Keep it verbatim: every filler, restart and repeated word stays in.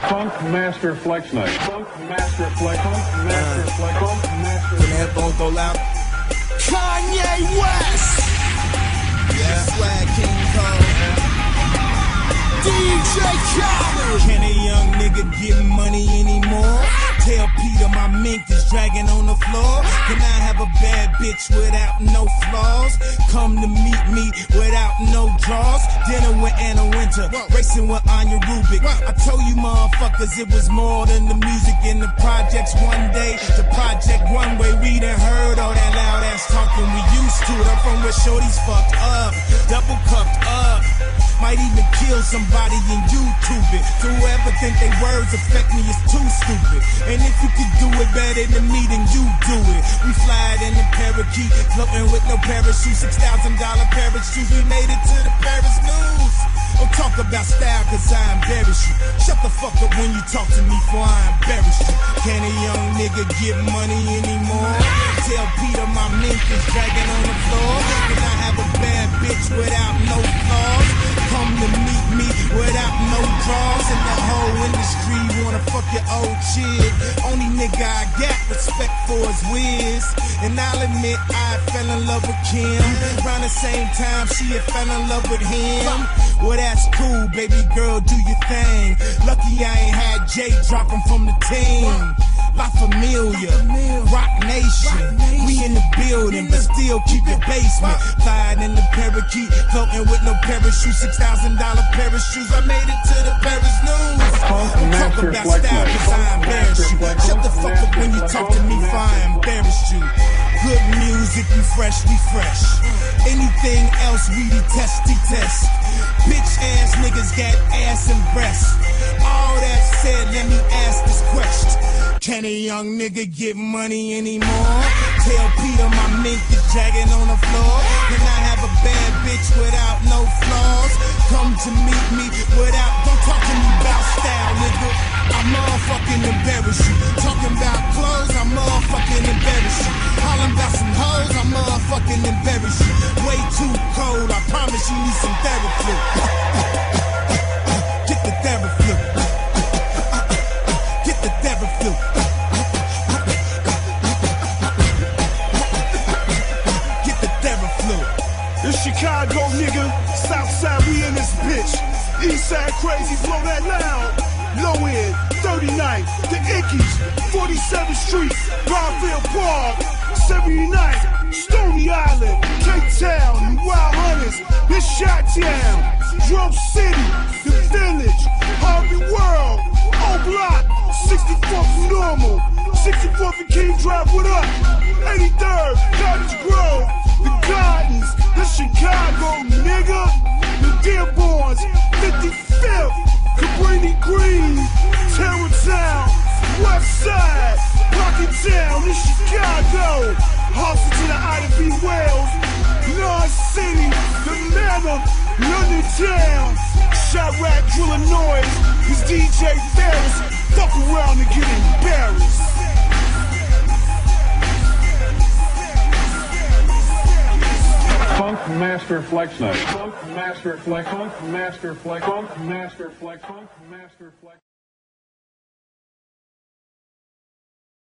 Funk Master Flex Night. Funk Master Flex. Funk Master Flex. Funk Master. Can the headphones go loud? Kanye West. Yeah. Swag King Cole. D J Khaled. Can a young nigga get money anymore? Tell Peter my mink is dragging on the floor. Can I have a bad bitch without no flaws? Come to meet me without no draws. Dinner with Anna Winter, racing with Anya Rubik. I told you motherfuckers it was more than the music in the projects. One day, the project one way, we done heard all that loud ass talking we used to. I'm from where shorties fucked up, double cupped up. Might even kill somebody and YouTube it. To whoever think they words affect me is too stupid. And if you could do it better than me, then you do it. We fly in the parakeet, floating with no parachute. Six thousand dollar parachutes, we made it to the Paris news. Don't talk about style cause I embarrass you. Shut the fuck up when you talk to me for I embarrass you. Can a young nigga get money anymore? Tell Peter my mink is dragging on the floor. Can I have a bad bitch without no flaws? Come to meet me without no draws. And the whole industry wanna fuck your old chick. Only nigga I got respect for is Wiz. And I'll admit I fell in love with Kim. Around the same time she had fell in love with him. Well that's cool, baby girl, do your thing. Lucky I ain't had Jay dropping from the team. La Familia, Rock Nation, we in the building, but still keep your basement. Flying in the parakeet, floating with no parachute, six thousand dollar parachutes. I made it to the Paris news. Don't talk about style cause I embarrass you. Shut the fuck up when you talk to me for I embarrass you. Good music, we fresh, we fresh. Anything else we detest, detest. Bitch ass niggas got ass and breasts. All that said, let me ask this question. Can a young nigga get money anymore? Tell Peter my mink is dragging on the floor. Can I have a bad bitch without no flaws? Come to meet me without, don't talk to me about style, nigga. I motherfucking embarrass you. Talking about clothes, I motherfucking embarrass you. Hollin' about some hoes, I motherfucking embarrass you. Way too cold, I promise you need some therapy. Get the therapy. Get the therapy. Get the therapy. It's Chicago, nigga. Southside, we in this bitch. Eastside crazy, blow that loud. Low end, thirty-ninth, the Ickies, forty-seventh Street, Garfield Park, seventy-ninth, Stony Island, K-Town, Wild Hunters, this Chi-Town, Grove City, the Village, Harvey World, O-Block, sixty-fourth Normal, sixty-fourth and King Drive, what up? eighty-third, Cottage Grove, the Gardens, the Chicago, nigga, the Dearborns, fifty-fifth, Cabrini Green, Terrortown, West Side, Rocket Town, in Chicago, Hustle to the Ida B. Wells, North City, the Manor, London Town, Chirac, Drillin' Noise, this D J Ferris, fuck around and get embarrassed. Funk Master Flex Night. Funk Master Flex. Funk Master Flex. Funk Master Flex. Funk Master Flex.